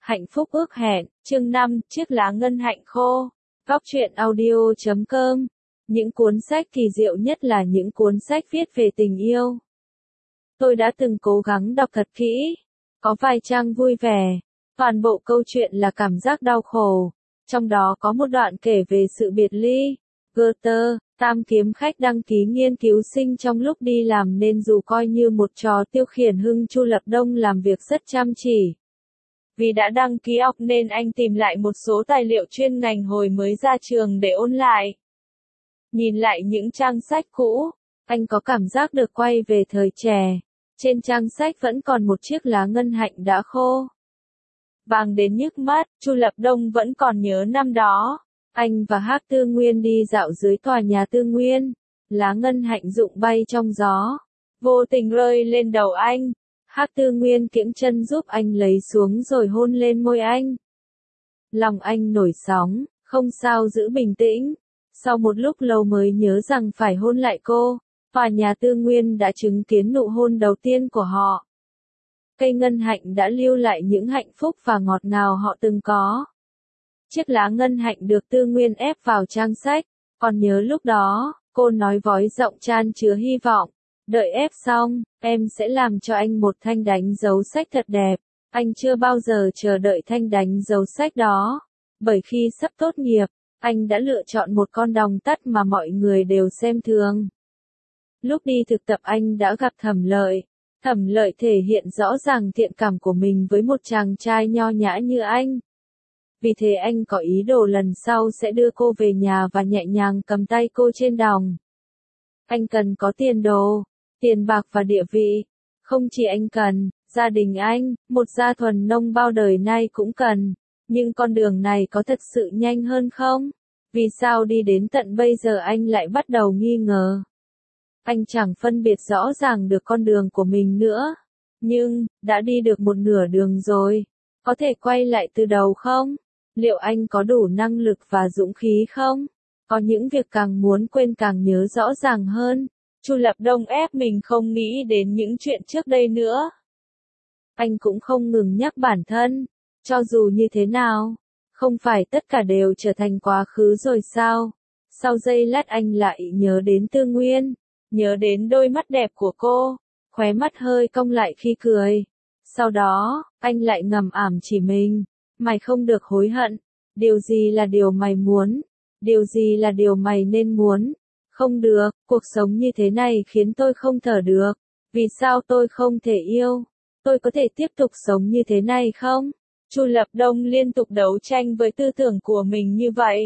Hạnh phúc ước hẹn, chương 5, chiếc lá ngân hạnh khô. Góc truyện audio.com. Những cuốn sách kỳ diệu nhất là những cuốn sách viết về tình yêu. Tôi đã từng cố gắng đọc thật kỹ. Có vài trang vui vẻ. Toàn bộ câu chuyện là cảm giác đau khổ. Trong đó có một đoạn kể về sự biệt ly. Goethe, tam kiếm khách đăng ký nghiên cứu sinh trong lúc đi làm nên dù coi như một trò tiêu khiển Hưng Chu Lập Đông làm việc rất chăm chỉ. Vì đã đăng ký học nên anh tìm lại một số tài liệu chuyên ngành hồi mới ra trường để ôn lại. Nhìn lại những trang sách cũ, anh có cảm giác được quay về thời trẻ. Trên trang sách vẫn còn một chiếc lá ngân hạnh đã khô. Vàng đến nhức mắt, Chu Lập Đông vẫn còn nhớ năm đó. Anh và Hắc Tư Nguyên đi dạo dưới tòa nhà Tư Nguyên. Lá ngân hạnh rụng bay trong gió. Vô tình rơi lên đầu anh. Hắc Tư Nguyên kiễng chân giúp anh lấy xuống rồi hôn lên môi anh. Lòng anh nổi sóng, không sao giữ bình tĩnh. Sau một lúc lâu mới nhớ rằng phải hôn lại cô. Tòa nhà Tư Nguyên đã chứng kiến nụ hôn đầu tiên của họ. Cây ngân hạnh đã lưu lại những hạnh phúc và ngọt ngào họ từng có. Chiếc lá ngân hạnh được Tư Nguyên ép vào trang sách. Còn nhớ lúc đó, cô nói vói giọng chan chứa hy vọng. Đợi ép xong, em sẽ làm cho anh một thanh đánh dấu sách thật đẹp. Anh chưa bao giờ chờ đợi thanh đánh dấu sách đó. Bởi khi sắp tốt nghiệp, anh đã lựa chọn một con đồng tắt mà mọi người đều xem thường. Lúc đi thực tập anh đã gặp Thẩm Lợi. Thẩm Lợi thể hiện rõ ràng thiện cảm của mình với một chàng trai nho nhã như anh. Vì thế anh có ý đồ lần sau sẽ đưa cô về nhà và nhẹ nhàng cầm tay cô trên đồng. Anh cần có tiền đồ, tiền bạc và địa vị. Không chỉ anh cần, gia đình anh, một gia thuần nông bao đời nay cũng cần. Nhưng con đường này có thật sự nhanh hơn không? Vì sao đi đến tận bây giờ anh lại bắt đầu nghi ngờ? Anh chẳng phân biệt rõ ràng được con đường của mình nữa. Nhưng, đã đi được một nửa đường rồi. Có thể quay lại từ đầu không? Liệu anh có đủ năng lực và dũng khí không? Có những việc càng muốn quên càng nhớ rõ ràng hơn. Chu Lập Đông ép mình không nghĩ đến những chuyện trước đây nữa. Anh cũng không ngừng nhắc bản thân. Cho dù như thế nào, không phải tất cả đều trở thành quá khứ rồi sao? Sau giây lát anh lại nhớ đến Tư Nguyên. Nhớ đến đôi mắt đẹp của cô. Khóe mắt hơi cong lại khi cười. Sau đó, anh lại ngầm ảm chỉ mình. Mày không được hối hận. Điều gì là điều mày muốn? Điều gì là điều mày nên muốn? Không được, cuộc sống như thế này khiến tôi không thở được. Vì sao tôi không thể yêu? Tôi có thể tiếp tục sống như thế này không? Chu Lập Đông liên tục đấu tranh với tư tưởng của mình như vậy.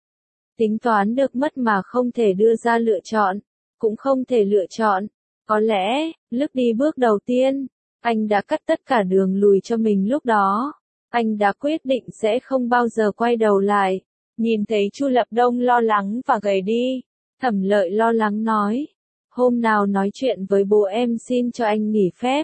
Tính toán được mất mà không thể đưa ra lựa chọn. Cũng không thể lựa chọn. Có lẽ, lúc đi bước đầu tiên, anh đã cắt tất cả đường lùi cho mình lúc đó. Anh đã quyết định sẽ không bao giờ quay đầu lại. Nhìn thấy Chu Lập Đông lo lắng và gầy đi. Thẩm Lợi lo lắng nói. Hôm nào nói chuyện với bố em xin cho anh nghỉ phép.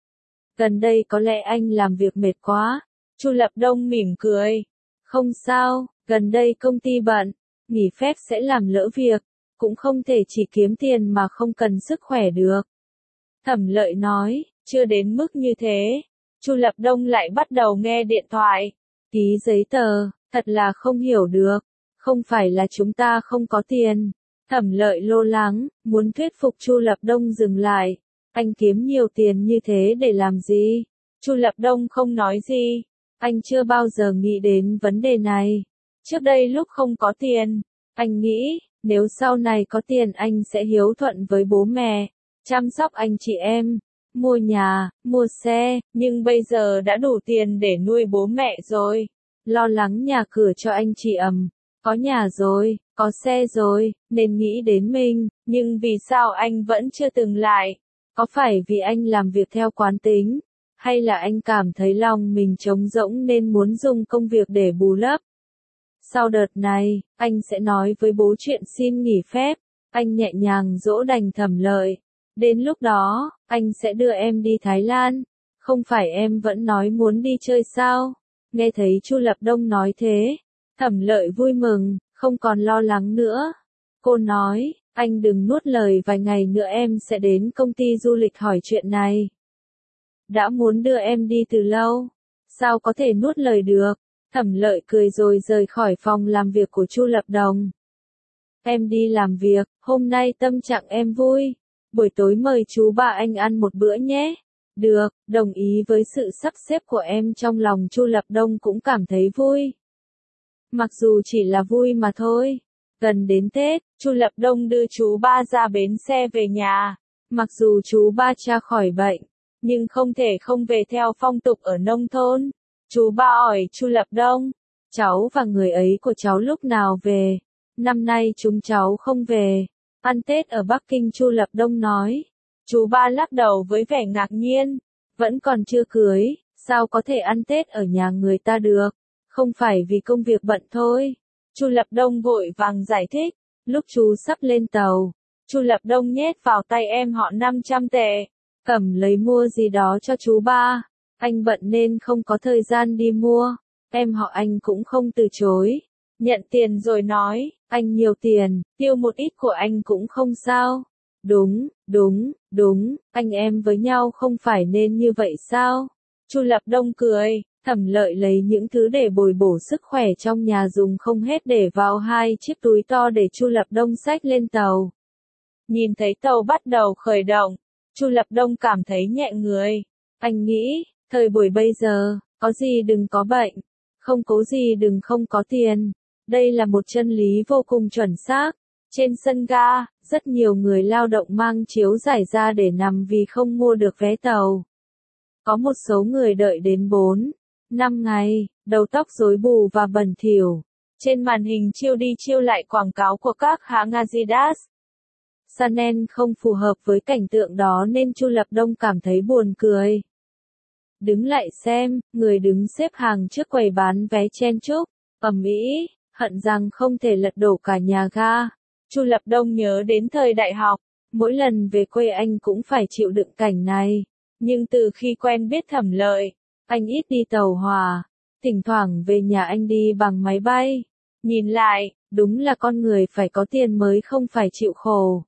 Gần đây có lẽ anh làm việc mệt quá. Chu Lập Đông mỉm cười. Không sao, gần đây công ty bận. Nghỉ phép sẽ làm lỡ việc. Cũng không thể chỉ kiếm tiền mà không cần sức khỏe được. Thẩm Lợi nói, chưa đến mức như thế. Chu Lập Đông lại bắt đầu nghe điện thoại. Ký giấy tờ, thật là không hiểu được. Không phải là chúng ta không có tiền. Thẩm Lợi lo lắng, muốn thuyết phục Chu Lập Đông dừng lại. Anh kiếm nhiều tiền như thế để làm gì? Chu Lập Đông không nói gì. Anh chưa bao giờ nghĩ đến vấn đề này. Trước đây lúc không có tiền, anh nghĩ, nếu sau này có tiền anh sẽ hiếu thuận với bố mẹ, chăm sóc anh chị em, mua nhà, mua xe, nhưng bây giờ đã đủ tiền để nuôi bố mẹ rồi. Lo lắng nhà cửa cho anh chị có nhà rồi, có xe rồi, nên nghĩ đến mình, nhưng vì sao anh vẫn chưa từng lại? Có phải vì anh làm việc theo quán tính, hay là anh cảm thấy lòng mình trống rỗng nên muốn dùng công việc để bù lấp? Sau đợt này, anh sẽ nói với bố chuyện xin nghỉ phép. Anh nhẹ nhàng dỗ dành Thẩm Lợi. Đến lúc đó, anh sẽ đưa em đi Thái Lan. Không phải em vẫn nói muốn đi chơi sao? Nghe thấy Chu Lập Đông nói thế, Thẩm Lợi vui mừng, không còn lo lắng nữa. Cô nói, anh đừng nuốt lời, vài ngày nữa em sẽ đến công ty du lịch hỏi chuyện này. Đã muốn đưa em đi từ lâu. sao có thể nuốt lời được. Thẩm Lợi cười rồi rời khỏi phòng làm việc của Chu Lập Đồng. Em đi làm việc, hôm nay tâm trạng em vui. Buổi tối mời chú ba anh ăn một bữa nhé. Được, đồng ý với sự sắp xếp của em, trong lòng Chu Lập Đông cũng cảm thấy vui. Mặc dù chỉ là vui mà thôi. Gần đến Tết, Chu Lập Đông đưa chú ba ra bến xe về nhà. Mặc dù chú ba tra khỏi bệnh, nhưng không thể không về theo phong tục ở nông thôn. Chú ba hỏi Chu Lập Đông, cháu và người ấy của cháu lúc nào về? Năm nay chúng cháu không về. Ăn Tết ở Bắc Kinh, Chu Lập Đông nói. Chú ba lắc đầu với vẻ ngạc nhiên. Vẫn còn chưa cưới, sao có thể ăn Tết ở nhà người ta được? Không phải vì công việc bận thôi. Chu Lập Đông vội vàng giải thích. Lúc chú sắp lên tàu, Chu Lập Đông nhét vào tay em họ 500 tệ. Cầm lấy mua gì đó cho chú ba. Anh bận nên không có thời gian đi mua. Em họ anh cũng không từ chối. Nhận tiền rồi nói, anh nhiều tiền, tiêu một ít của anh cũng không sao. Đúng, anh em với nhau không phải nên như vậy sao? Chu Lập Đông cười, Thẩm Lợi lấy những thứ để bồi bổ sức khỏe trong nhà dùng không hết để vào 2 chiếc túi to để Chu Lập Đông xách lên tàu. Nhìn thấy tàu bắt đầu khởi động, Chu Lập Đông cảm thấy nhẹ người. Anh nghĩ, thời buổi bây giờ, có gì đừng có bệnh, không cố gì đừng không có tiền. Đây là một chân lý vô cùng chuẩn xác. Trên sân ga, rất nhiều người lao động mang chiếu giải ra để nằm vì không mua được vé tàu. Có một số người đợi đến 4-5 ngày, đầu tóc rối bù và bẩn thỉu. Trên màn hình chiếu đi chiếu lại quảng cáo của các hãng Adidas, Chanel không phù hợp với cảnh tượng đó nên Chu Lập Đông cảm thấy buồn cười. Đứng lại xem, người đứng xếp hàng trước quầy bán vé chen chúc, ầm ĩ, hận rằng không thể lật đổ cả nhà ga. Chu Lập Đông nhớ đến thời đại học, mỗi lần về quê anh cũng phải chịu đựng cảnh này. Nhưng từ khi quen biết Thẩm Lợi, anh ít đi tàu hỏa, thỉnh thoảng về nhà anh đi bằng máy bay. Nhìn lại, đúng là con người phải có tiền mới không phải chịu khổ.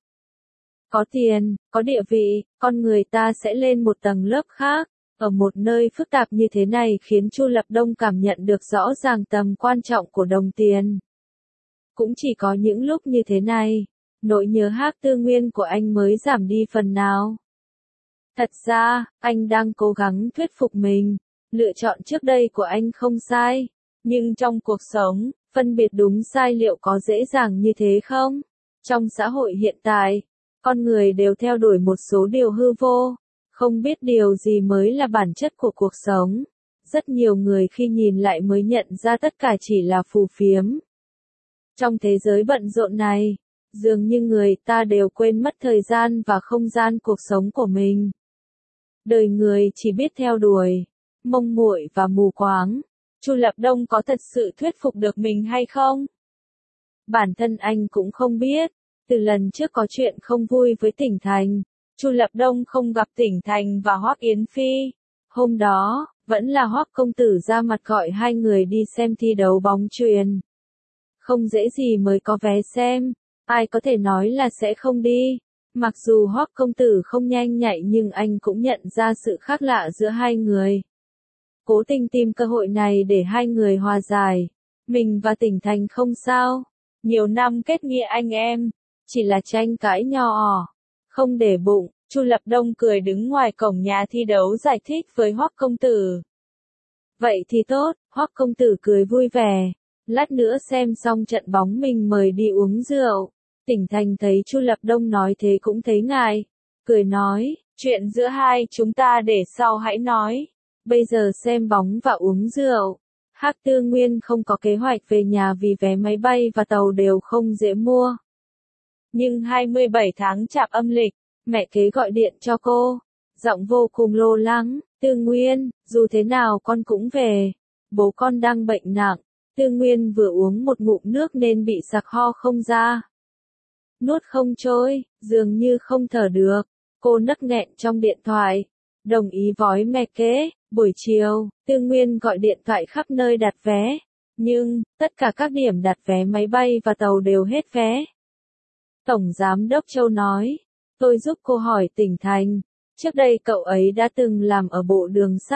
Có tiền, có địa vị, con người ta sẽ lên một tầng lớp khác. Ở một nơi phức tạp như thế này khiến Chu Lập Đông cảm nhận được rõ ràng tầm quan trọng của đồng tiền. Cũng chỉ có những lúc như thế này, nỗi nhớ Hắc Tư Nguyên của anh mới giảm đi phần nào. Thật ra, anh đang cố gắng thuyết phục mình, lựa chọn trước đây của anh không sai. Nhưng trong cuộc sống, phân biệt đúng sai liệu có dễ dàng như thế không? Trong xã hội hiện tại, con người đều theo đuổi một số điều hư vô, không biết điều gì mới là bản chất của cuộc sống. Rất nhiều người khi nhìn lại mới nhận ra tất cả chỉ là phù phiếm. Trong thế giới bận rộn này, dường như người ta đều quên mất thời gian và không gian cuộc sống của mình. Đời người chỉ biết theo đuổi, mông muội và mù quáng. Chu Lập Đông có thật sự thuyết phục được mình hay không? Bản thân anh cũng không biết. Từ lần trước có chuyện không vui với Tỉnh Thành, Chu Lập Đông không gặp Tỉnh Thành và Hoắc Yến Phi. Hôm đó, vẫn là Hoắc công tử ra mặt gọi hai người đi xem thi đấu bóng chuyền. Không dễ gì mới có vé xem, ai có thể nói là sẽ không đi. Mặc dù Hoắc công tử không nhanh nhạy nhưng anh cũng nhận ra sự khác lạ giữa hai người. Cố tình tìm cơ hội này để hai người hòa giải. Mình và Tỉnh Thành không sao. Nhiều năm kết nghĩa anh em, chỉ là tranh cãi nhỏ. Không để bụng, Chu Lập Đông cười đứng ngoài cổng nhà thi đấu giải thích với Hoắc công tử. Vậy thì tốt, Hoắc công tử cười vui vẻ. Lát nữa xem xong trận bóng mình mời đi uống rượu. Tỉnh Thành thấy Chu Lập Đông nói thế cũng thấy ngại. Cười nói, chuyện giữa hai chúng ta để sau hãy nói. Bây giờ xem bóng và uống rượu. Hắc Tư Nguyên không có kế hoạch về nhà vì vé máy bay và tàu đều không dễ mua. Nhưng 27 tháng Chạp âm lịch, mẹ kế gọi điện cho cô. Giọng vô cùng lo lắng, Tư Nguyên, dù thế nào con cũng về. Bố con đang bệnh nặng. Tư Nguyên vừa uống một ngụm nước nên bị sặc ho không ra. Nuốt không trôi, dường như không thở được. Cô nấc nghẹn trong điện thoại. Đồng ý với mẹ kế. Buổi chiều, Tư Nguyên gọi điện thoại khắp nơi đặt vé. Nhưng, tất cả các điểm đặt vé máy bay và tàu đều hết vé. Tổng Giám đốc Châu nói, tôi giúp cô hỏi Tỉnh Thành. Trước đây cậu ấy đã từng làm ở Bộ Đường sắt,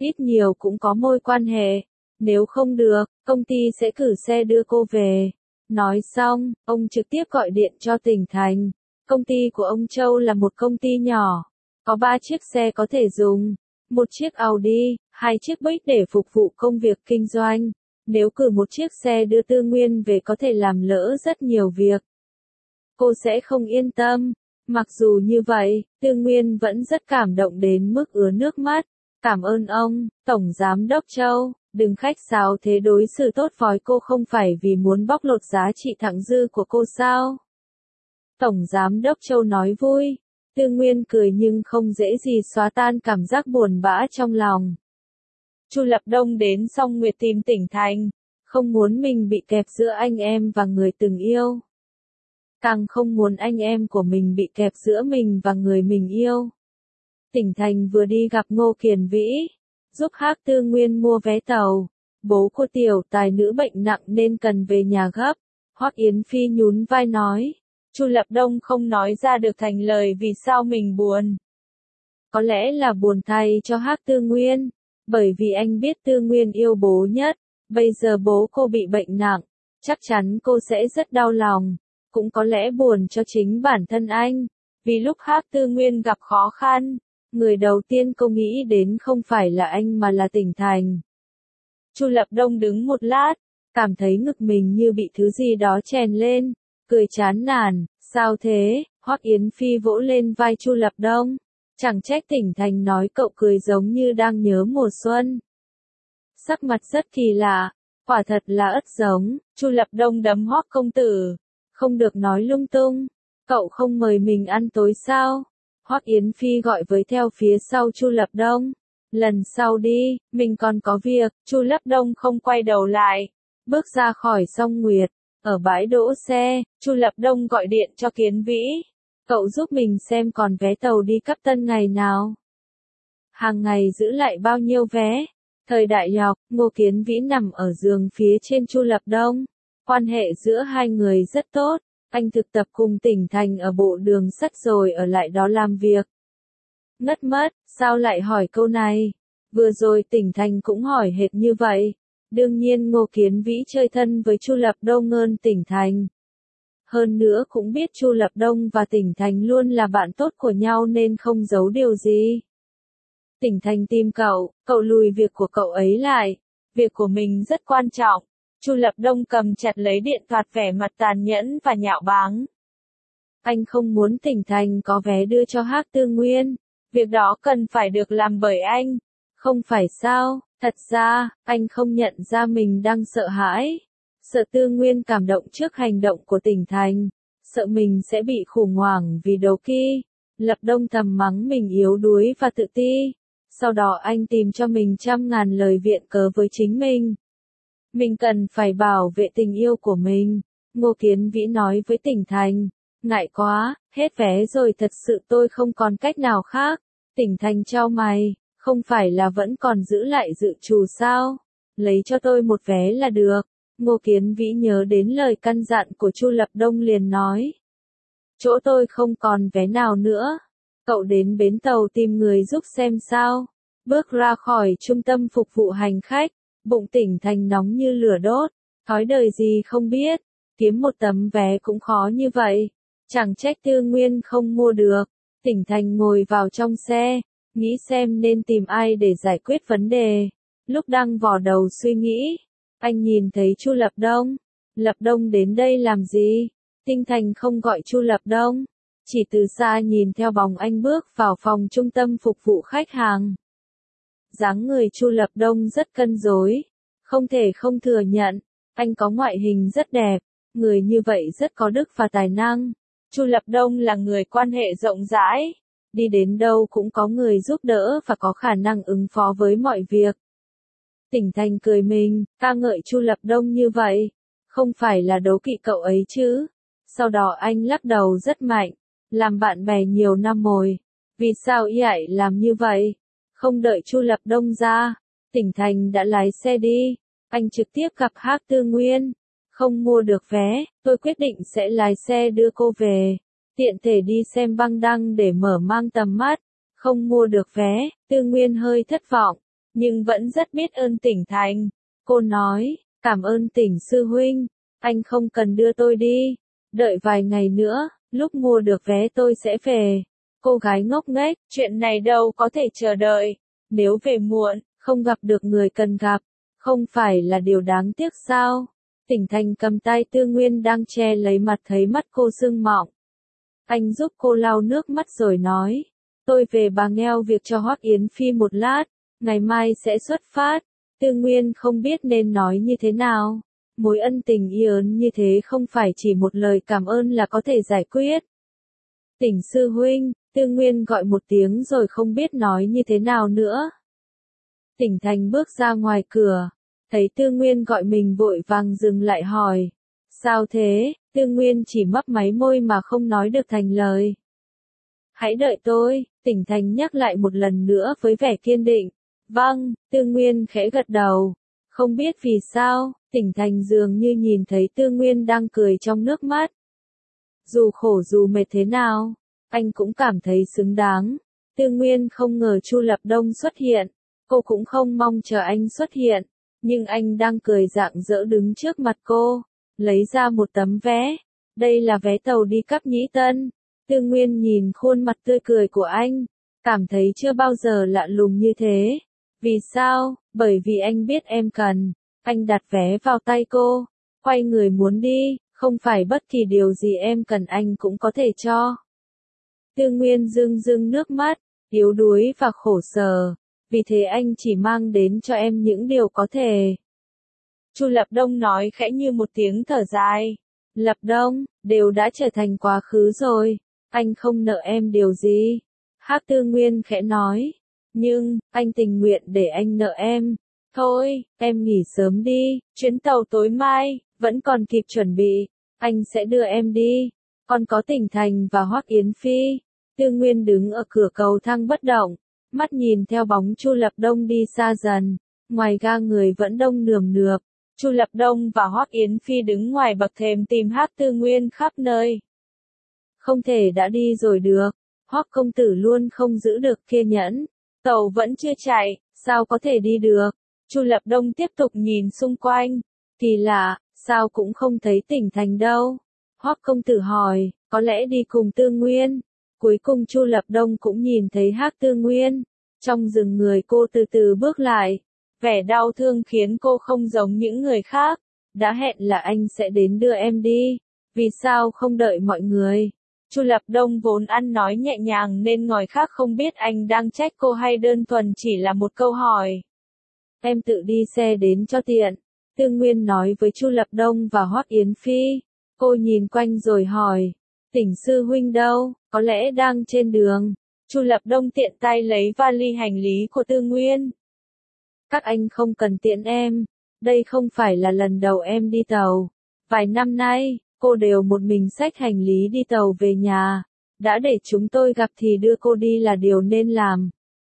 ít nhiều cũng có mối quan hệ. Nếu không được, công ty sẽ cử xe đưa cô về. Nói xong, ông trực tiếp gọi điện cho tỉnh thành. Công ty của ông Châu là một công ty nhỏ, có 3 chiếc xe có thể dùng, một chiếc Audi, 2 chiếc Buick để phục vụ công việc kinh doanh. Nếu cử một chiếc xe đưa Tư Nguyên về có thể làm lỡ rất nhiều việc. Cô sẽ không yên tâm. Mặc dù như vậy, Tư Nguyên vẫn rất cảm động đến mức ứa nước mắt. Cảm ơn ông, Tổng Giám đốc Châu, đừng khách sáo thế, đối xử tốt với cô không phải vì muốn bóc lột giá trị thặng dư của cô sao? Tổng Giám đốc Châu nói vui. Tư Nguyên cười nhưng không dễ gì xóa tan cảm giác buồn bã trong lòng. Chu Lập Đông đến Song Nguyệt tìm tỉnh thành, không muốn mình bị kẹp giữa anh em và người từng yêu. Càng không muốn anh em của mình bị kẹp giữa mình và người mình yêu. Tỉnh thành vừa đi gặp Ngô Kiền Vĩ, giúp Hắc Tư Nguyên mua vé tàu. Bố của tiểu tài nữ bệnh nặng nên cần về nhà gấp. Hoắc Yến Phi nhún vai nói. Chu Lập Đông không nói ra được thành lời vì sao mình buồn. Có lẽ là buồn thay cho Hắc Tư Nguyên, bởi vì anh biết Tư Nguyên yêu bố nhất. Bây giờ bố cô bị bệnh nặng, chắc chắn cô sẽ rất đau lòng. Cũng có lẽ buồn cho chính bản thân anh, vì lúc Hắc Tư Nguyên gặp khó khăn, người đầu tiên cô nghĩ đến không phải là anh mà là tỉnh thành. Chu Lập Đông đứng một lát, cảm thấy ngực mình như bị thứ gì đó chèn lên, cười chán nản. Sao thế? Hoắc Yến Phi vỗ lên vai Chu Lập Đông. Chẳng trách tỉnh thành nói cậu cười giống như đang nhớ mùa xuân. Sắc mặt rất kỳ lạ, quả thật là ất giống. Chu Lập Đông đấm Hoắc công tử. Không được nói lung tung, cậu không mời mình ăn tối sao? Hoắc Yến Phi gọi với theo phía sau Chu Lập Đông. Lần sau đi, mình còn có việc. Chu Lập Đông không quay đầu lại, bước ra khỏi Song Nguyệt. Ở bãi đỗ xe, Chu Lập Đông gọi điện cho Kiến Vĩ. Cậu giúp mình xem còn vé tàu đi Cáp Tân ngày nào. Hàng ngày giữ lại bao nhiêu vé? Thời đại học, Ngô Kiến Vĩ nằm ở giường phía trên Chu Lập Đông. Quan hệ giữa hai người rất tốt. Anh thực tập cùng tỉnh thành ở bộ đường sắt rồi ở lại đó làm việc. Ngất mất, sao lại hỏi câu này? Vừa rồi tỉnh thành cũng hỏi hệt như vậy. Đương nhiên Ngô Kiến Vĩ chơi thân với Chu Lập Đông hơn tỉnh thành. Hơn nữa cũng biết Chu Lập Đông và tỉnh thành luôn là bạn tốt của nhau nên không giấu điều gì. Tỉnh thành tìm cậu lùi việc của cậu ấy lại. Việc của mình rất quan trọng. Chu Lập Đông cầm chặt lấy điện thoại, vẻ mặt tàn nhẫn và nhạo báng. Anh không muốn tỉnh thành có vé đưa cho Hắc Tư Nguyên. Việc đó cần phải được làm bởi anh. Không phải sao? Thật ra, anh không nhận ra mình đang sợ hãi. Sợ Tư Nguyên cảm động trước hành động của tỉnh thành. Sợ mình sẽ bị khủng hoảng vì đấu kỵ. Lập Đông thầm mắng mình yếu đuối và tự ti. Sau đó anh tìm cho mình 100.000 lời viện cớ với chính mình. Mình cần phải bảo vệ tình yêu của mình. Ngô Kiến Vĩ nói với tỉnh thành. Ngại quá, hết vé rồi, thật sự tôi không còn cách nào khác. Tỉnh thành chau mày, không phải là vẫn còn giữ lại dự trù sao? Lấy cho tôi một vé là được. Ngô Kiến Vĩ nhớ đến lời căn dặn của Chu Lập Đông liền nói. Chỗ tôi không còn vé nào nữa. Cậu đến bến tàu tìm người giúp xem sao. Bước ra khỏi trung tâm phục vụ hành khách, bụng tỉnh thành nóng như lửa đốt. Thói đời gì không biết, kiếm một tấm vé cũng khó như vậy. Chẳng trách Tư Nguyên không mua được. Tỉnh thành ngồi vào trong xe, nghĩ xem nên tìm ai để giải quyết vấn đề. Lúc đang vò đầu suy nghĩ, anh nhìn thấy Chu Lập Đông. Lập Đông đến đây làm gì? Tinh Thành không gọi Chu Lập Đông, chỉ từ xa nhìn theo bóng anh bước vào phòng trung tâm phục vụ khách hàng. Dáng người Chu Lập Đông rất cân đối, không thể không thừa nhận, anh có ngoại hình rất đẹp, người như vậy rất có đức và tài năng. Chu Lập Đông là người quan hệ rộng rãi, đi đến đâu cũng có người giúp đỡ và có khả năng ứng phó với mọi việc. Tỉnh Thành cười mình, ca ngợi Chu Lập Đông như vậy, không phải là đố kỵ cậu ấy chứ. Sau đó anh lắc đầu rất mạnh, làm bạn bè nhiều năm rồi, vì sao y ấy làm như vậy? Không đợi Chu Lập Đông ra, Tỉnh Thành đã lái xe đi, anh trực tiếp gặp Hắc Tư Nguyên. Không mua được vé, tôi quyết định sẽ lái xe đưa cô về, tiện thể đi xem băng đăng để mở mang tầm mắt. Không mua được vé, Tư Nguyên hơi thất vọng, nhưng vẫn rất biết ơn Tỉnh Thành. Cô nói, cảm ơn Tỉnh sư huynh, anh không cần đưa tôi đi, đợi vài ngày nữa, lúc mua được vé tôi sẽ về. Cô gái ngốc nghếch, chuyện này đâu có thể chờ đợi, nếu về muộn, không gặp được người cần gặp, không phải là điều đáng tiếc sao? Tỉnh Thành cầm tay Tư Nguyên đang che lấy mặt thấy mắt cô sưng mọng. Anh giúp cô lau nước mắt rồi nói, tôi về Bà Ngheo việc cho Hoắc Yến Phi một lát, ngày mai sẽ xuất phát. Tư Nguyên không biết nên nói như thế nào. Mối ân tình lớn như thế không phải chỉ một lời cảm ơn là có thể giải quyết. Tỉnh sư huynh, Tư Nguyên gọi một tiếng rồi không biết nói như thế nào nữa. Tỉnh Thành bước ra ngoài cửa, thấy Tư Nguyên gọi mình vội vàng dừng lại hỏi. Sao thế? Tư Nguyên chỉ mấp máy môi mà không nói được thành lời. Hãy đợi tôi, Tỉnh Thành nhắc lại một lần nữa với vẻ kiên định. Vâng, Tư Nguyên khẽ gật đầu. Không biết vì sao, Tỉnh Thành dường như nhìn thấy Tư Nguyên đang cười trong nước mắt. Dù khổ dù mệt thế nào, anh cũng cảm thấy xứng đáng. Tư Nguyên không ngờ Chu Lập Đông xuất hiện, cô cũng không mong chờ anh xuất hiện, nhưng anh đang cười rạng rỡ đứng trước mặt cô, lấy ra một tấm vé. Đây là vé tàu đi Cáp Nhĩ Tân. Tư Nguyên nhìn khuôn mặt tươi cười của anh, cảm thấy chưa bao giờ lạ lùng như thế. Vì sao? Bởi vì anh biết em cần. Anh đặt vé vào tay cô, quay người muốn đi, không phải bất kỳ điều gì em cần anh cũng có thể cho. Tư Nguyên rưng rưng nước mắt, yếu đuối và khổ sở, vì thế anh chỉ mang đến cho em những điều có thể. Chu Lập Đông nói khẽ như một tiếng thở dài. Lập Đông, đều đã trở thành quá khứ rồi, anh không nợ em điều gì. Hắc Tư Nguyên khẽ nói, nhưng, anh tình nguyện để anh nợ em. Thôi, em nghỉ sớm đi, chuyến tàu tối mai, vẫn còn kịp chuẩn bị, anh sẽ đưa em đi. Còn có Tỉnh Thành và Hoắc Yến Phi. Tư Nguyên đứng ở cửa cầu thang bất động, mắt nhìn theo bóng Chu Lập Đông đi xa dần, ngoài ga người vẫn đông nườm nượp. Chu Lập Đông và Hoắc Yến Phi đứng ngoài bậc thềm tìm Hắc Tư Nguyên khắp nơi. Không thể đã đi rồi được, Hoắc công tử luôn không giữ được kiên nhẫn, tàu vẫn chưa chạy, sao có thể đi được. Chu Lập Đông tiếp tục nhìn xung quanh, kỳ lạ, sao cũng không thấy Tỉnh Thành đâu. Hoắc công tử hỏi, có lẽ đi cùng Tư Nguyên. Cuối cùng Chu Lập Đông cũng nhìn thấy Hắc Tư Nguyên, trong rừng người cô từ từ bước lại. Vẻ đau thương khiến cô không giống những người khác. Đã hẹn là anh sẽ đến đưa em đi, vì sao không đợi mọi người? Chu Lập Đông vốn ăn nói nhẹ nhàng nên người khác không biết anh đang trách cô hay đơn thuần chỉ là một câu hỏi. Em tự đi xe đến cho tiện. Tư Nguyên nói với Chu Lập Đông và Hoắc Yến Phi. Cô nhìn quanh rồi hỏi, Tỉnh sư huynh đâu, có lẽ đang trên đường. Chu Lập Đông tiện tay lấy vali hành lý của Tư Nguyên. Các anh không cần tiện em, đây không phải là lần đầu em đi tàu. Vài năm nay, cô đều một mình xách hành lý đi tàu về nhà. Đã để chúng tôi gặp thì đưa cô đi là điều nên làm.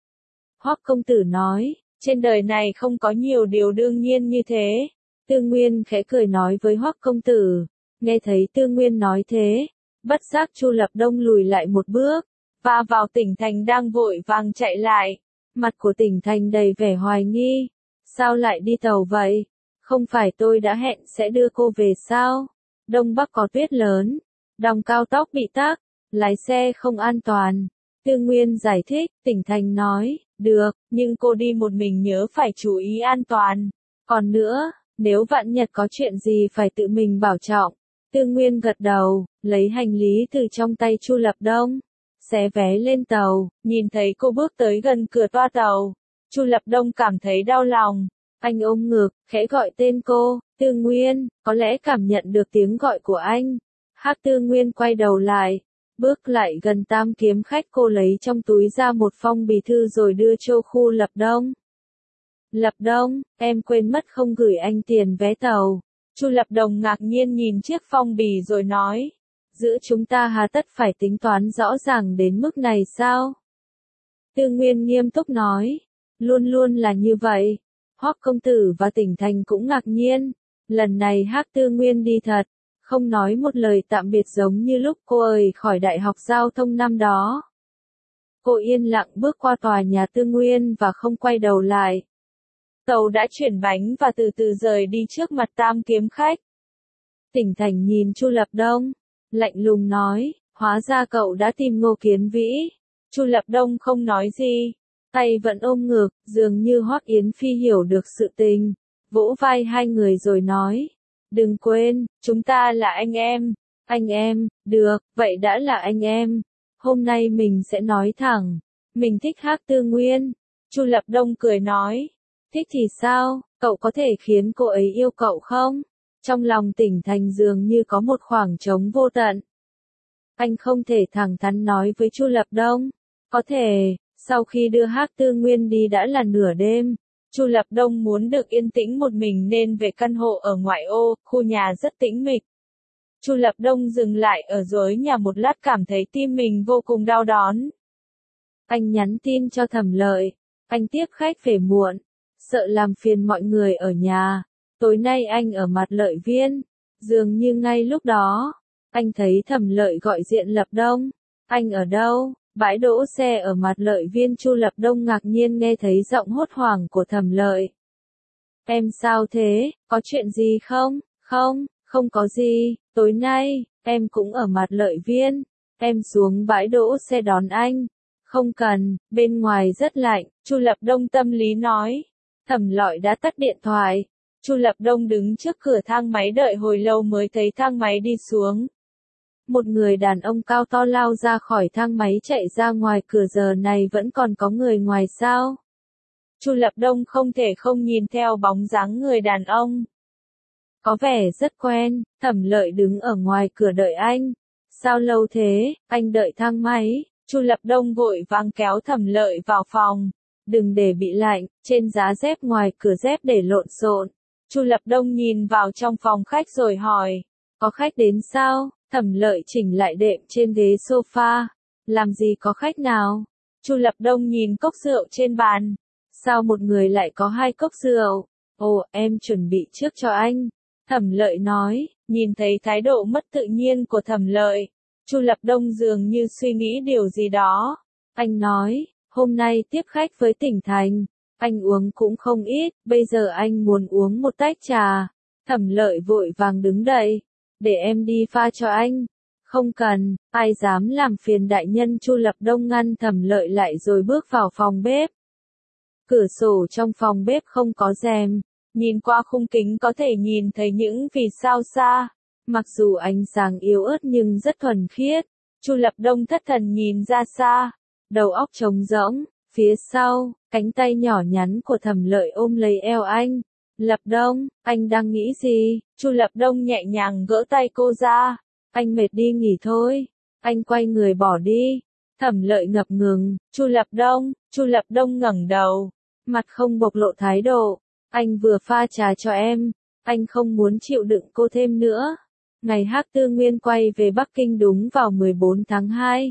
Hoắc công tử nói, trên đời này không có nhiều điều đương nhiên như thế. Tư Nguyên khẽ cười nói với Hoắc công tử. Nghe thấy Tư Nguyên nói thế, bất giác Chu Lập Đông lùi lại một bước, và vào Tỉnh Thành đang vội vàng chạy lại. Mặt của Tỉnh Thành đầy vẻ hoài nghi. Sao lại đi tàu vậy? Không phải tôi đã hẹn sẽ đưa cô về sao? Đông Bắc có tuyết lớn, đòng cao tốc bị tắc, lái xe không an toàn. Tư Nguyên giải thích, Tỉnh Thành nói, được, nhưng cô đi một mình nhớ phải chú ý an toàn. Còn nữa, nếu vạn nhật có chuyện gì phải tự mình bảo trọng. Tư Nguyên gật đầu, lấy hành lý từ trong tay Chu Lập Đông, xé vé lên tàu, nhìn thấy cô bước tới gần cửa toa tàu. Chu Lập Đông cảm thấy đau lòng. Anh ôm ngực, khẽ gọi tên cô, Tư Nguyên, có lẽ cảm nhận được tiếng gọi của anh. Hắc Tư Nguyên quay đầu lại, bước lại gần Tam Kiếm Khách, cô lấy trong túi ra một phong bì thư rồi đưa cho Chu Lập Đông. Lập Đông, em quên mất không gửi anh tiền vé tàu. Chu Lập Đông ngạc nhiên nhìn chiếc phong bì rồi nói, giữa chúng ta hà tất phải tính toán rõ ràng đến mức này sao? Tư Nguyên nghiêm túc nói, luôn luôn là như vậy. Hoắc công tử và Tỉnh Thành cũng ngạc nhiên, lần này Hắc Tư Nguyên đi thật, không nói một lời tạm biệt giống như lúc cô ấy khỏi Đại học Giao thông năm đó. Cô yên lặng bước qua tòa nhà Tư Nguyên và không quay đầu lại. Tàu đã chuyển bánh và từ từ rời đi trước mặt Tam kiếm khách. Tỉnh Thành nhìn Chu Lập Đông, lạnh lùng nói, hóa ra cậu đã tìm Ngô Kiến Vĩ. Chu Lập Đông không nói gì, tay vẫn ôm ngực, dường như Hoắc Yến Phi hiểu được sự tình, vỗ vai hai người rồi nói, đừng quên, chúng ta là anh em. Anh em, được, vậy đã là anh em. Hôm nay mình sẽ nói thẳng, mình thích Hắc Tư Nguyên. Chu Lập Đông cười nói, thích thì sao, cậu có thể khiến cô ấy yêu cậu không? Trong lòng Tỉnh Thành dường như có một khoảng trống vô tận. Anh không thể thẳng thắn nói với Chu Lập Đông. Có thể, sau khi đưa Hắc Tư Nguyên đi đã là nửa đêm. Chu Lập Đông muốn được yên tĩnh một mình nên về căn hộ ở ngoại ô, khu nhà rất tĩnh mịch. Chu Lập Đông dừng lại ở dưới nhà một lát cảm thấy tim mình vô cùng đau đớn. Anh nhắn tin cho Thẩm Lợi, anh tiếp khách về muộn, sợ làm phiền mọi người ở nhà. Tối nay anh ở Mặt Lợi Viên. Dường như ngay lúc đó, anh thấy Thẩm Lợi gọi điện Lập Đông. Anh ở đâu? Bãi đỗ xe ở Mặt Lợi Viên. Chu Lập Đông ngạc nhiên nghe thấy giọng hốt hoảng của Thẩm Lợi. Em sao thế, có chuyện gì không? Không có gì, tối nay, em cũng ở Mặt Lợi Viên. Em xuống bãi đỗ xe đón anh. Không cần, bên ngoài rất lạnh, Chu Lập Đông tâm lý nói. Thẩm Lợi đã tắt điện thoại. Chu Lập Đông đứng trước cửa thang máy đợi hồi lâu mới thấy thang máy đi xuống. Một người đàn ông cao to lao ra khỏi thang máy chạy ra ngoài cửa, giờ này vẫn còn có người ngoài sao? Chu Lập Đông không thể không nhìn theo bóng dáng người đàn ông. Có vẻ rất quen. Thẩm Lợi đứng ở ngoài cửa đợi anh. Sao lâu thế, anh đợi thang máy? Chu Lập Đông vội vàng kéo Thẩm Lợi vào phòng. Đừng để bị lạnh, trên giá dép ngoài cửa dép để lộn xộn. Chu Lập Đông nhìn vào trong phòng khách rồi hỏi, có khách đến sao? Thẩm Lợi chỉnh lại đệm trên ghế sofa. Làm gì có khách nào? Chu Lập Đông nhìn cốc rượu trên bàn. Sao một người lại có hai cốc rượu? Ồ, em chuẩn bị trước cho anh. Thẩm Lợi nói, nhìn thấy thái độ mất tự nhiên của Thẩm Lợi. Chu Lập Đông dường như suy nghĩ điều gì đó. Anh nói, hôm nay tiếp khách với Tỉnh Thành. Anh uống cũng không ít, bây giờ anh muốn uống một tách trà. Thẩm Lợi vội vàng đứng dậy. Để em đi pha cho anh. Không cần, ai dám làm phiền đại nhân. Chu Lập Đông ngăn Thẩm Lợi lại rồi bước vào phòng bếp. Cửa sổ trong phòng bếp không có rèm. Nhìn qua khung kính có thể nhìn thấy những vì sao xa. Mặc dù ánh sáng yếu ớt nhưng rất thuần khiết. Chu Lập Đông thất thần nhìn ra xa. Đầu óc trống rỗng. Phía sau, cánh tay nhỏ nhắn của Thẩm Lợi ôm lấy eo anh. Lập Đông, anh đang nghĩ gì? Chu Lập Đông nhẹ nhàng gỡ tay cô ra. Anh mệt đi nghỉ thôi. Anh quay người bỏ đi. Thẩm Lợi ngập ngừng. Chu Lập Đông ngẩng đầu. Mặt không bộc lộ thái độ. Anh vừa pha trà cho em. Anh không muốn chịu đựng cô thêm nữa. Ngày Hắc Tư Nguyên quay về Bắc Kinh đúng vào 14 tháng 2.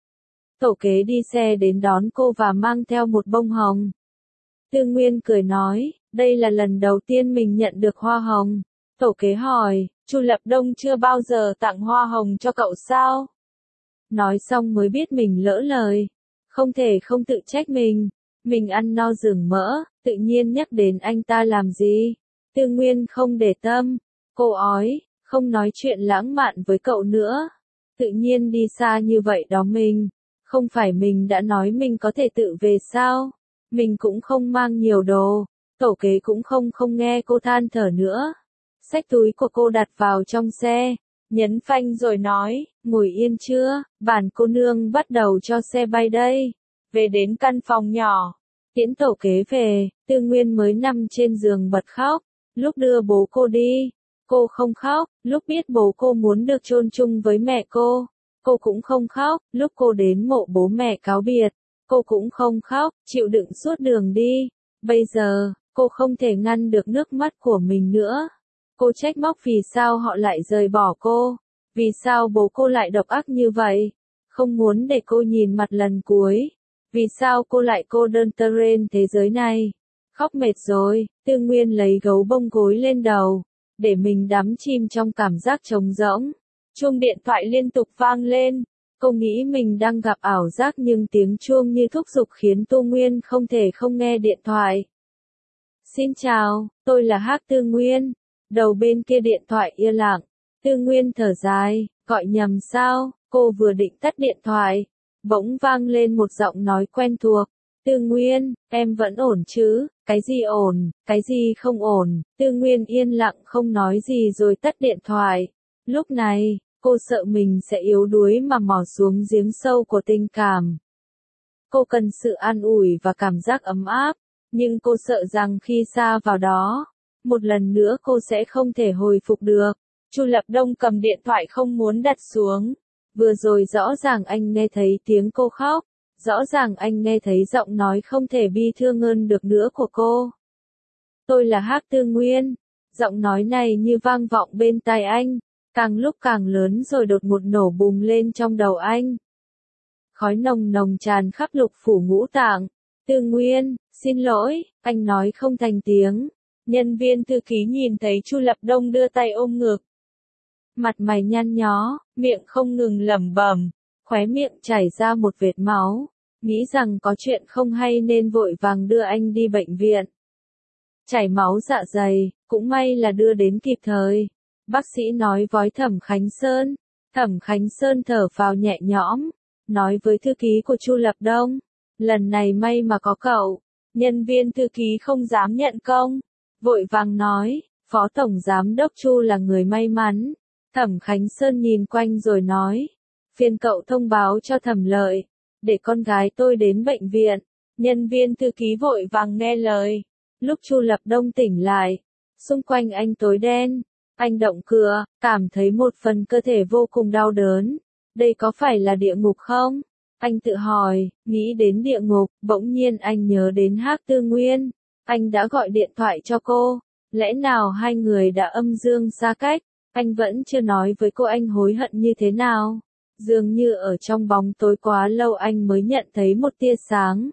Tổ kế đi xe đến đón cô và mang theo một bông hồng. Tư Nguyên cười nói, đây là lần đầu tiên mình nhận được hoa hồng. Tổ kế hỏi, Chu Lập Đông chưa bao giờ tặng hoa hồng cho cậu sao? Nói xong mới biết mình lỡ lời. Không thể không tự trách mình. Mình ăn no rừng mỡ, tự nhiên nhắc đến anh ta làm gì? Tư Nguyên không để tâm. Cô ói, không nói chuyện lãng mạn với cậu nữa. Tự nhiên đi xa như vậy đó mình. Không phải mình đã nói mình có thể tự về sao? Mình cũng không mang nhiều đồ. Tổ kế cũng không nghe cô than thở nữa. Xách túi của cô đặt vào trong xe. Nhấn phanh rồi nói, ngồi yên chưa? Bản cô nương bắt đầu cho xe bay đây. Về đến căn phòng nhỏ. Tiễn tổ kế về, Tư Nguyên mới nằm trên giường bật khóc. Lúc đưa bố cô đi, cô không khóc. Lúc biết bố cô muốn được chôn chung với mẹ cô cũng không khóc. Lúc cô đến mộ bố mẹ cáo biệt, cô cũng không khóc, chịu đựng suốt đường đi. Bây giờ, cô không thể ngăn được nước mắt của mình nữa. Cô trách móc vì sao họ lại rời bỏ cô. Vì sao bố cô lại độc ác như vậy. Không muốn để cô nhìn mặt lần cuối. Vì sao cô lại cô đơn trên thế giới này. Khóc mệt rồi, Tư Nguyên lấy gấu bông gối lên đầu. Để mình đắm chìm trong cảm giác trống rỗng. Chuông điện thoại liên tục vang lên. Cô nghĩ mình đang gặp ảo giác nhưng tiếng chuông như thúc giục khiến Tô Nguyên không thể không nghe điện thoại. Xin chào, tôi là Hắc Tư Nguyên. Đầu bên kia điện thoại yên lặng. Tư Nguyên thở dài, gọi nhầm sao? Cô vừa định tắt điện thoại, bỗng vang lên một giọng nói quen thuộc. Tư Nguyên, em vẫn ổn chứ? Cái gì ổn, cái gì không ổn? Tư Nguyên yên lặng không nói gì rồi tắt điện thoại. Lúc này, cô sợ mình sẽ yếu đuối mà mò xuống giếng sâu của tình cảm. Cô cần sự an ủi và cảm giác ấm áp, nhưng cô sợ rằng khi xa vào đó, một lần nữa cô sẽ không thể hồi phục được. Chu Lập Đông cầm điện thoại không muốn đặt xuống. Vừa rồi rõ ràng anh nghe thấy tiếng cô khóc, rõ ràng anh nghe thấy giọng nói không thể bi thương hơn được nữa của cô. Tôi là Hắc Tư Nguyên. Giọng nói này như vang vọng bên tai anh, càng lúc càng lớn rồi đột ngột nổ bùng lên trong đầu anh. Khói nồng nồng tràn khắp lục phủ ngũ tạng. Tư Nguyên, xin lỗi, anh nói không thành tiếng. Nhân viên thư ký nhìn thấy Chu Lập Đông đưa tay ôm ngực. Mặt mày nhăn nhó, miệng không ngừng lẩm bẩm, khóe miệng chảy ra một vệt máu, nghĩ rằng có chuyện không hay nên vội vàng đưa anh đi bệnh viện. Chảy máu dạ dày, cũng may là đưa đến kịp thời. Bác sĩ nói với Thẩm Khánh Sơn. Thẩm Khánh Sơn thở phào nhẹ nhõm, nói với thư ký của Chu Lập Đông, lần này may mà có cậu. Nhân viên thư ký không dám nhận công, vội vàng nói, Phó Tổng Giám đốc Chu là người may mắn. Thẩm Khánh Sơn nhìn quanh rồi nói, phiền cậu thông báo cho Thẩm Lợi, để con gái tôi đến bệnh viện. Nhân viên thư ký vội vàng nghe lời. Lúc Chu Lập Đông tỉnh lại, xung quanh anh tối đen. Anh động cửa, cảm thấy một phần cơ thể vô cùng đau đớn. Đây có phải là địa ngục không? Anh tự hỏi, nghĩ đến địa ngục, bỗng nhiên anh nhớ đến Hắc Tư Nguyên. Anh đã gọi điện thoại cho cô. Lẽ nào hai người đã âm dương xa cách? Anh vẫn chưa nói với cô anh hối hận như thế nào. Dường như ở trong bóng tối quá lâu anh mới nhận thấy một tia sáng.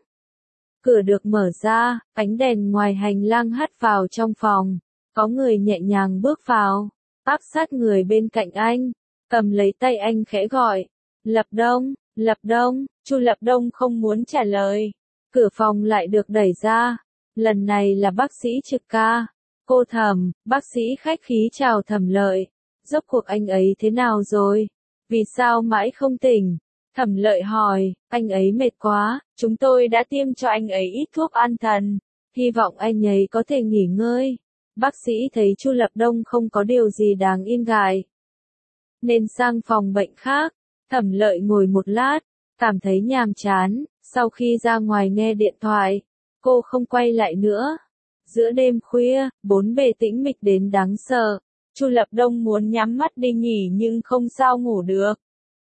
Cửa được mở ra, ánh đèn ngoài hành lang hắt vào trong phòng. Có người nhẹ nhàng bước vào, áp sát người bên cạnh anh, cầm lấy tay anh khẽ gọi. Lập Đông, Lập Đông. Chu Lập Đông không muốn trả lời. Cửa phòng lại được đẩy ra. Lần này là bác sĩ trực ca. Cô Thẩm, bác sĩ khách khí chào Thẩm Lợi. Rốt cuộc anh ấy thế nào rồi? Vì sao mãi không tỉnh? Thẩm Lợi hỏi, anh ấy mệt quá, chúng tôi đã tiêm cho anh ấy ít thuốc an thần. Hy vọng anh ấy có thể nghỉ ngơi. Bác sĩ thấy Chu Lập Đông không có điều gì đáng yên ngại, nên sang phòng bệnh khác. Thẩm Lợi ngồi một lát, cảm thấy nhàm chán, sau khi ra ngoài nghe điện thoại, cô không quay lại nữa. Giữa đêm khuya, bốn bề tĩnh mịch đến đáng sợ. Chu Lập Đông muốn nhắm mắt đi nghỉ nhưng không sao ngủ được.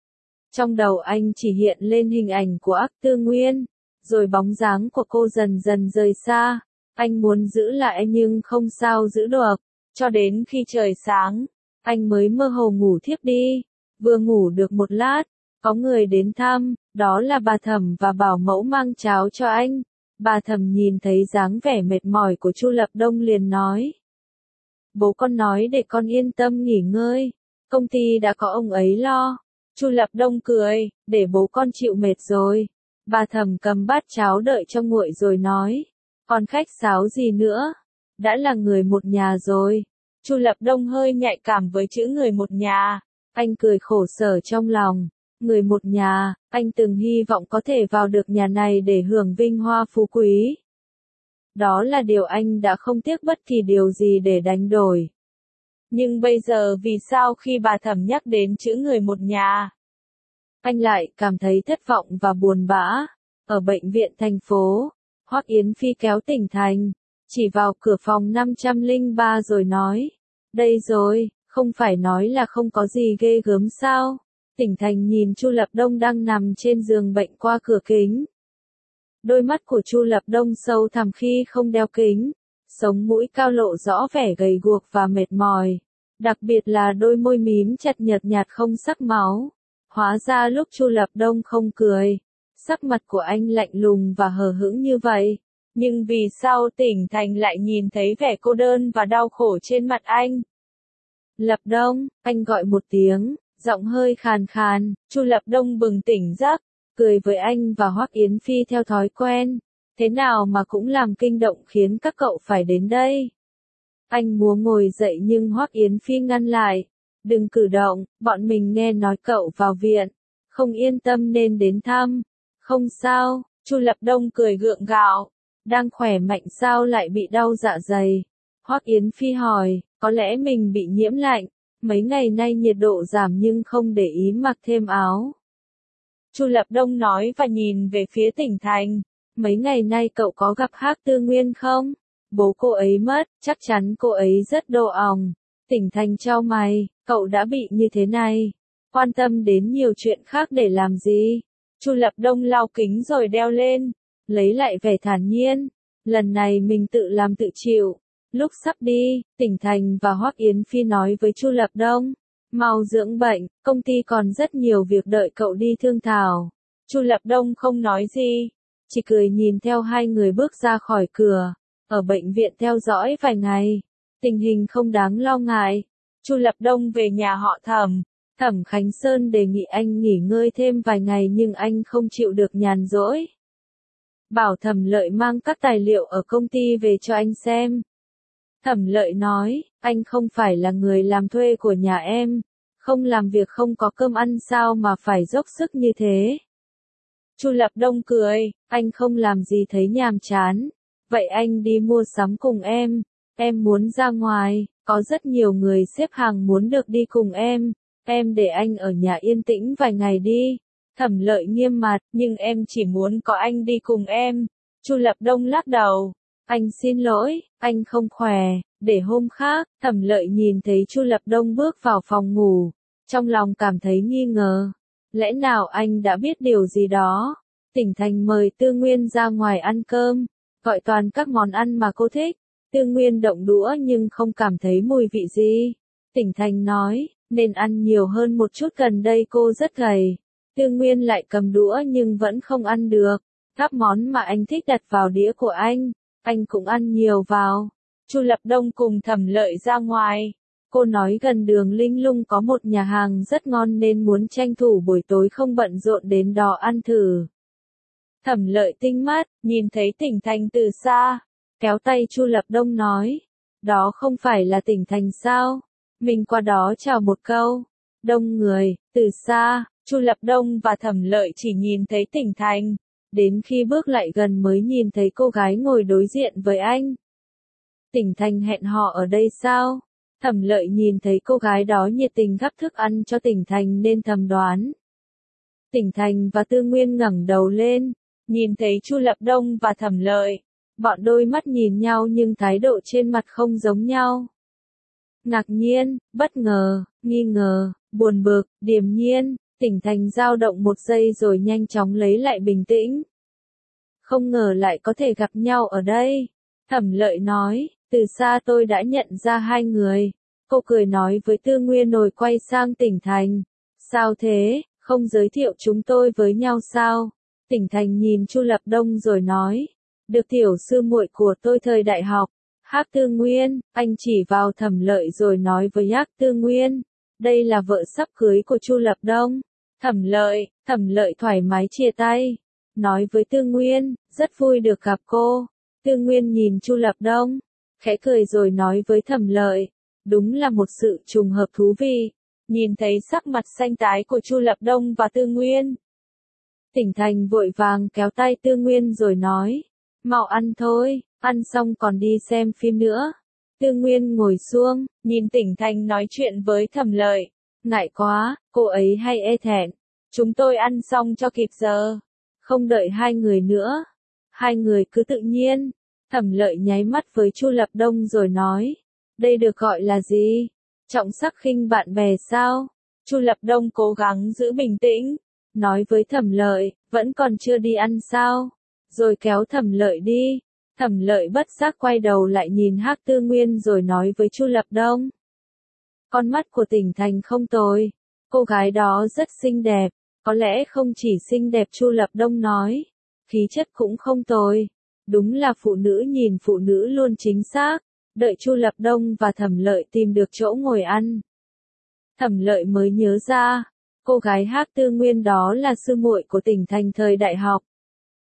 Trong đầu anh chỉ hiện lên hình ảnh của Hắc Tư Nguyên, rồi bóng dáng của cô dần dần rời xa. Anh muốn giữ lại nhưng không sao giữ được, cho đến khi trời sáng, anh mới mơ hồ ngủ thiếp đi. Vừa ngủ được một lát, có người đến thăm, đó là bà Thẩm và bảo mẫu mang cháo cho anh. Bà Thẩm nhìn thấy dáng vẻ mệt mỏi của Chu Lập Đông liền nói. Bố con nói để con yên tâm nghỉ ngơi, công ty đã có ông ấy lo. Chu Lập Đông cười, để bố con chịu mệt rồi. Bà Thẩm cầm bát cháo đợi cho nguội rồi nói. Còn khách sáo gì nữa? Đã là người một nhà rồi. Chu Lập Đông hơi nhạy cảm với chữ người một nhà. Anh cười khổ sở trong lòng. Người một nhà, anh từng hy vọng có thể vào được nhà này để hưởng vinh hoa phú quý. Đó là điều anh đã không tiếc bất kỳ điều gì để đánh đổi. Nhưng bây giờ vì sao khi bà Thẩm nhắc đến chữ người một nhà, anh lại cảm thấy thất vọng và buồn bã. Ở bệnh viện thành phố, Hoắc Yến Phi kéo Tỉnh Thành, chỉ vào cửa phòng 503 rồi nói. Đây rồi, không phải nói là không có gì ghê gớm sao? Tỉnh Thành nhìn Chu Lập Đông đang nằm trên giường bệnh qua cửa kính. Đôi mắt của Chu Lập Đông sâu thẳm khi không đeo kính, sống mũi cao lộ rõ vẻ gầy guộc và mệt mỏi, đặc biệt là đôi môi mím chặt nhợt nhạt không sắc máu. Hóa ra lúc Chu Lập Đông không cười, sắc mặt của anh lạnh lùng và hờ hững như vậy. Nhưng vì sao Tỉnh Thành lại nhìn thấy vẻ cô đơn và đau khổ trên mặt anh? Lập Đông, anh gọi một tiếng, giọng hơi khàn khàn. Chu Lập Đông bừng tỉnh giấc, cười với anh và Hoắc Yến Phi theo thói quen. Thế nào mà cũng làm kinh động khiến các cậu phải đến đây. Anh muốn ngồi dậy nhưng Hoắc Yến Phi ngăn lại. Đừng cử động, bọn mình nghe nói cậu vào viện. Không yên tâm nên đến thăm. Không sao, Chu Lập Đông cười gượng gạo. Đang khỏe mạnh sao lại bị đau dạ dày? Hoắc Yến Phi hỏi, có lẽ mình bị nhiễm lạnh. Mấy ngày nay nhiệt độ giảm nhưng không để ý mặc thêm áo. Chu Lập Đông nói và nhìn về phía Tỉnh Thành. Mấy ngày nay cậu có gặp Hắc Tư Nguyên không? Bố cô ấy mất, chắc chắn cô ấy rất đau òng. Tỉnh Thành chau mày, cậu đã bị như thế này. Quan tâm đến nhiều chuyện khác để làm gì? Chu Lập Đông lau kính rồi đeo lên. Lấy lại vẻ thản nhiên. Lần này mình tự làm tự chịu. Lúc sắp đi, Tỉnh Thành và Hoắc Yến Phi nói với Chu Lập Đông. Mau dưỡng bệnh, công ty còn rất nhiều việc đợi cậu đi thương thảo. Chu Lập Đông không nói gì. Chỉ cười nhìn theo hai người bước ra khỏi cửa. Ở bệnh viện theo dõi vài ngày. Tình hình không đáng lo ngại. Chu Lập Đông về nhà họ Thẩm. Thẩm Khánh Sơn đề nghị anh nghỉ ngơi thêm vài ngày nhưng anh không chịu được nhàn rỗi. Bảo Thẩm Lợi mang các tài liệu ở công ty về cho anh xem. Thẩm Lợi nói, anh không phải là người làm thuê của nhà em. Không làm việc không có cơm ăn sao mà phải dốc sức như thế. Chu Lập Đông cười, anh không làm gì thấy nhàm chán. Vậy anh đi mua sắm cùng em muốn ra ngoài, có rất nhiều người xếp hàng muốn được đi cùng em để anh ở nhà yên tĩnh vài ngày đi. Thẩm Lợi nghiêm mặt, nhưng em chỉ muốn có anh đi cùng em. Chu Lập Đông lắc đầu, anh xin lỗi, anh không khỏe, để hôm khác. Thẩm Lợi nhìn thấy Chu Lập Đông bước vào phòng ngủ, trong lòng cảm thấy nghi ngờ. Lẽ nào anh đã biết điều gì đó? Tỉnh Thành mời Tư Nguyên ra ngoài ăn cơm, gọi toàn các món ăn mà cô thích. Tư Nguyên động đũa nhưng không cảm thấy mùi vị gì. Tỉnh Thành nói, nên ăn nhiều hơn một chút, gần đây cô rất gầy. Tư Nguyên lại cầm đũa nhưng vẫn không ăn được. Các món mà anh thích đặt vào đĩa của anh cũng ăn nhiều vào. Chu Lập Đông cùng Thẩm Lợi ra ngoài. Cô nói gần đường Linh Lung có một nhà hàng rất ngon nên muốn tranh thủ buổi tối không bận rộn đến đó ăn thử. Thẩm Lợi tinh mắt, nhìn thấy Tỉnh Thành từ xa, kéo tay Chu Lập Đông nói, đó không phải là Tỉnh Thành sao? Mình qua đó chào một câu. Đông người, từ xa, Chu Lập Đông và Thẩm Lợi chỉ nhìn thấy Tỉnh Thành, đến khi bước lại gần mới nhìn thấy cô gái ngồi đối diện với anh. Tỉnh Thành hẹn hò ở đây sao? Thẩm Lợi nhìn thấy cô gái đó nhiệt tình gắp thức ăn cho Tỉnh Thành nên thầm đoán. Tỉnh Thành và Tư Nguyên ngẩng đầu lên, nhìn thấy Chu Lập Đông và Thẩm Lợi. Bọn đôi mắt nhìn nhau nhưng thái độ trên mặt không giống nhau. Ngạc nhiên, bất ngờ, nghi ngờ, buồn bực, điềm nhiên. Tỉnh Thành dao động một giây rồi nhanh chóng lấy lại bình tĩnh. Không ngờ lại có thể gặp nhau ở đây. Thẩm Lợi nói, từ xa tôi đã nhận ra hai người. Cô cười nói với Tư Nguyên rồi quay sang Tỉnh Thành. Sao thế, không giới thiệu chúng tôi với nhau sao? Tỉnh Thành nhìn Chu Lập Đông rồi nói, được tiểu sư muội của tôi thời đại học. Hắc Tư Nguyên, anh chỉ vào Thẩm Lợi rồi nói với Hắc Tư Nguyên, đây là vợ sắp cưới của Chu Lập Đông. Thẩm Lợi thoải mái chia tay, nói với Tư Nguyên, rất vui được gặp cô. Tư Nguyên nhìn Chu Lập Đông, khẽ cười rồi nói với Thẩm Lợi, đúng là một sự trùng hợp thú vị. Nhìn thấy sắc mặt xanh tái của Chu Lập Đông và Tư Nguyên, Tỉnh Thành vội vàng kéo tay Tư Nguyên rồi nói, mau ăn thôi, ăn xong còn đi xem phim nữa. Tư Nguyên ngồi xuống, nhìn Tỉnh Thành nói chuyện với Thẩm Lợi. Ngại quá, cô ấy hay e thẹn. Chúng tôi ăn xong cho kịp giờ. Không đợi hai người nữa. Hai người cứ tự nhiên. Thẩm Lợi nháy mắt với Chu Lập Đông rồi nói. Đây được gọi là gì? Trọng sắc khinh bạn bè sao? Chu Lập Đông cố gắng giữ bình tĩnh. Nói với Thẩm Lợi, vẫn còn chưa đi ăn sao? Rồi kéo Thẩm Lợi đi. Thẩm Lợi bất giác quay đầu lại nhìn Hắc Tư Nguyên rồi nói với Chu Lập Đông. Con mắt của Tỉnh Thành không tồi. Cô gái đó rất xinh đẹp. Có lẽ không chỉ xinh đẹp, Chu Lập Đông nói. Khí chất cũng không tồi. Đúng là phụ nữ nhìn phụ nữ luôn chính xác. Đợi Chu Lập Đông và Thẩm Lợi tìm được chỗ ngồi ăn. Thẩm Lợi mới nhớ ra. Cô gái Hắc Tư Nguyên đó là sư muội của Tỉnh Thành thời đại học.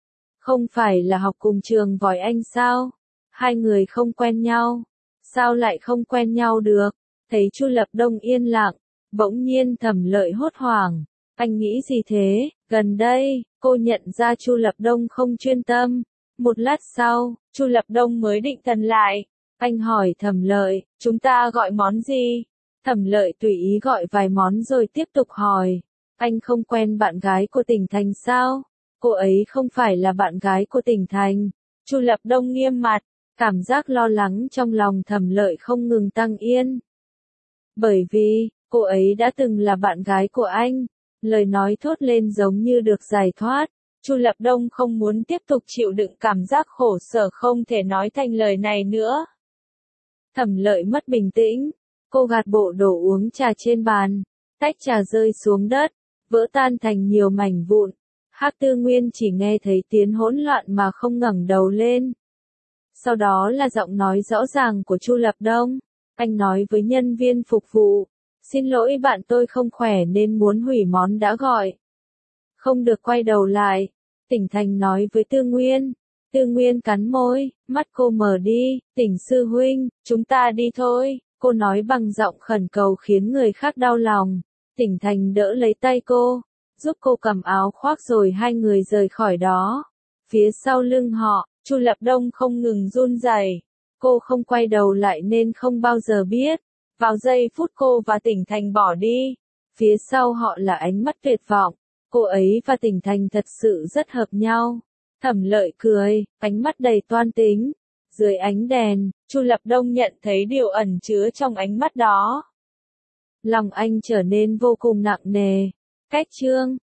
Không phải là học cùng trường vòi anh sao? Hai người không quen nhau. Sao lại không quen nhau được? Thấy Chu Lập Đông yên lặng, bỗng nhiên Thẩm Lợi hốt hoảng. Anh nghĩ gì thế? Gần đây, cô nhận ra Chu Lập Đông không chuyên tâm. Một lát sau, Chu Lập Đông mới định thần lại. Anh hỏi Thẩm Lợi, chúng ta gọi món gì? Thẩm Lợi tùy ý gọi vài món rồi tiếp tục hỏi. Anh không quen bạn gái của Tỉnh Thành sao? Cô ấy không phải là bạn gái của Tỉnh Thành. Chu Lập Đông nghiêm mặt, cảm giác lo lắng trong lòng Thẩm Lợi không ngừng tăng yên. Bởi vì, cô ấy đã từng là bạn gái của anh. Lời nói thốt lên giống như được giải thoát. Chu Lập Đông không muốn tiếp tục chịu đựng cảm giác khổ sở không thể nói thành lời này nữa. Thẩm Lợi mất bình tĩnh. Cô gạt bộ đồ uống trà trên bàn. Tách trà rơi xuống đất, vỡ tan thành nhiều mảnh vụn. Hắc Tư Nguyên chỉ nghe thấy tiếng hỗn loạn mà không ngẩng đầu lên. Sau đó là giọng nói rõ ràng của Chu Lập Đông. Anh nói với nhân viên phục vụ. Xin lỗi bạn tôi không khỏe nên muốn hủy món đã gọi. Không được quay đầu lại. Tỉnh Thành nói với Tư Nguyên. Tư Nguyên cắn môi, mắt cô mở đi. Tỉnh sư huynh, chúng ta đi thôi. Cô nói bằng giọng khẩn cầu khiến người khác đau lòng. Tỉnh Thành đỡ lấy tay cô, giúp cô cầm áo khoác rồi hai người rời khỏi đó. Phía sau lưng họ, Chu Lập Đông không ngừng run rẩy. Cô không quay đầu lại nên không bao giờ biết. Vào giây phút cô và Tỉnh Thành bỏ đi, phía sau họ là ánh mắt tuyệt vọng. Cô ấy và Tỉnh Thành thật sự rất hợp nhau. Thẩm Lợi cười, ánh mắt đầy toan tính. Dưới ánh đèn, Chu Lập Đông nhận thấy điều ẩn chứa trong ánh mắt đó. Lòng anh trở nên vô cùng nặng nề. Cách chương